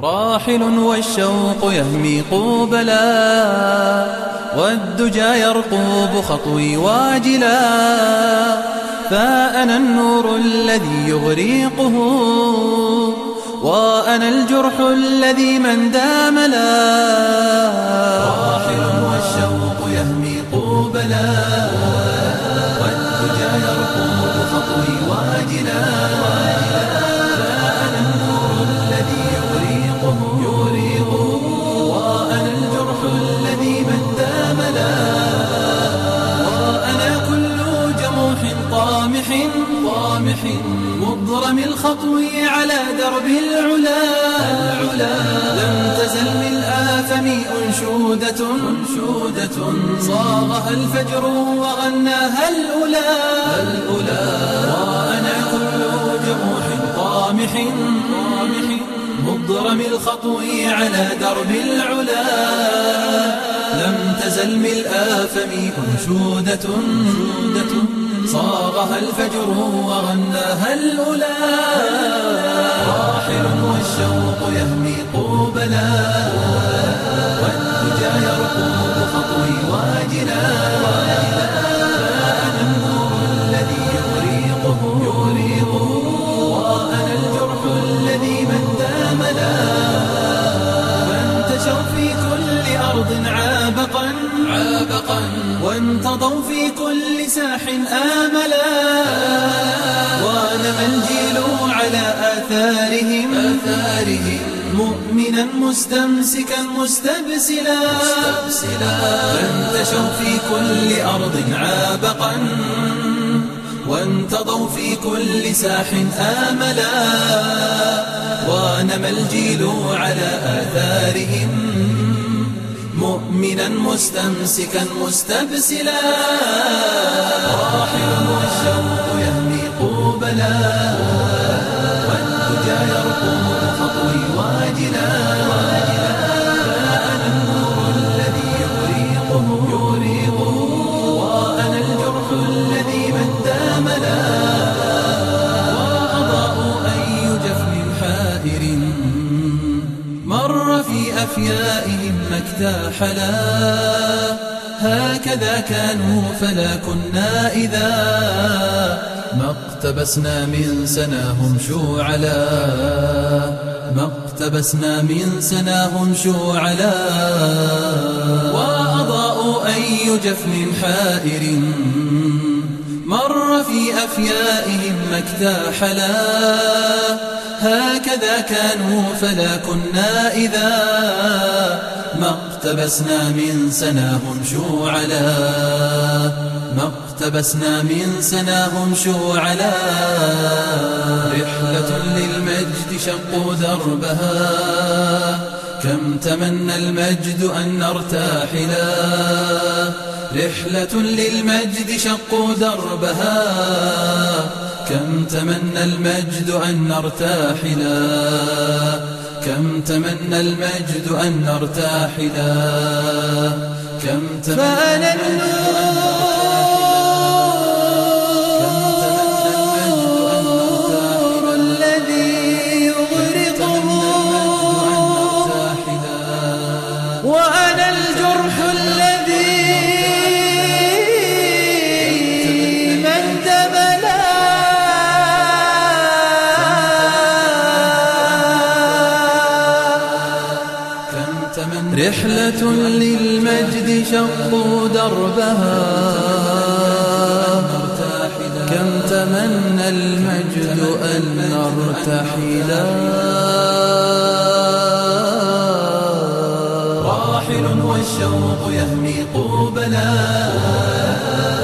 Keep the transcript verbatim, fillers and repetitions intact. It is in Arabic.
راحل والشوق يهمي قوبلا، والدجى يرقوب خطوي واجلا، فأنا النور الذي يغريقه، وأنا الجرح الذي من داملا. راحل والشوق يهمي قوبلا، والدجى يرقوب خطوي واجلا، فأنا النور الذي يغريقه، وأنا الجرح الذي من داملا. وأنا كل جموح طامح طامح مضرم الخطو على درب العلا، لم تزل من آفم أنشودة أنشودة صاغها الفجر وغناها الأولى. وأنا كل جموح طامح طامح مضرم الخطو على درب العلا، لم تزل من آفم أنشودة صاغها الفجر وغناها الأولى. راحل والشوق يهمي قوبلا، والدجى يرقوب خطوي واجلا، فأنا النور الذي يغريقه، وأنا الجرح الذي من داملا. فانتشوا في كل أرض عابقا عابقا، وانتضوا في كل ساح آملا، ونمى الجيل على آثارهم آثارهم مؤمنا مستمسكا مستبسلا. فانتشوا في كل أرض عابقا، وانتضوا في كل ساح آملا، ونمى الجيل على آثارهم مؤمنا مستمسكا مستبسلا. راحل والشوق يهمي قوبلا، والدجى يرقوب خطوي واجلا، فأنا النور الذي يغريقه، وأنا الجرح الذي من داملا. وأضاءوا أي جفن حائر مر في أفيائهم ما اكتاحلا، هكذا كانوا فلا كنا إذا ما اقتبسنا من سناهم شوعلا، ما اقتبسنا من سناهم شوعلا. وأضاءوا أي جفن حائر مر في أفيائهم ما اكتاحلا، هكذا كانوا فلا كنا إذا ما اقتبسنا من سناهم شوعلا، ما اقتبسنا من سناهم شوعلا. رحلة للمجد شقوا دربها، كم تمنى المجد أن نرتاحلا، رحلة للمجد شقوا دربها، كم تمنى المجد أن نرتاحلا، كم تمنى المجد أن نرتاحلا، كم تمنى. فأنا النور الذي يغرقه، وأنا الجرح الذي من دملا. رحلة للمجد شقوا دربها، كم تمنى المجد أن نرتحلا. راحل والشوق يهمي قوبلا،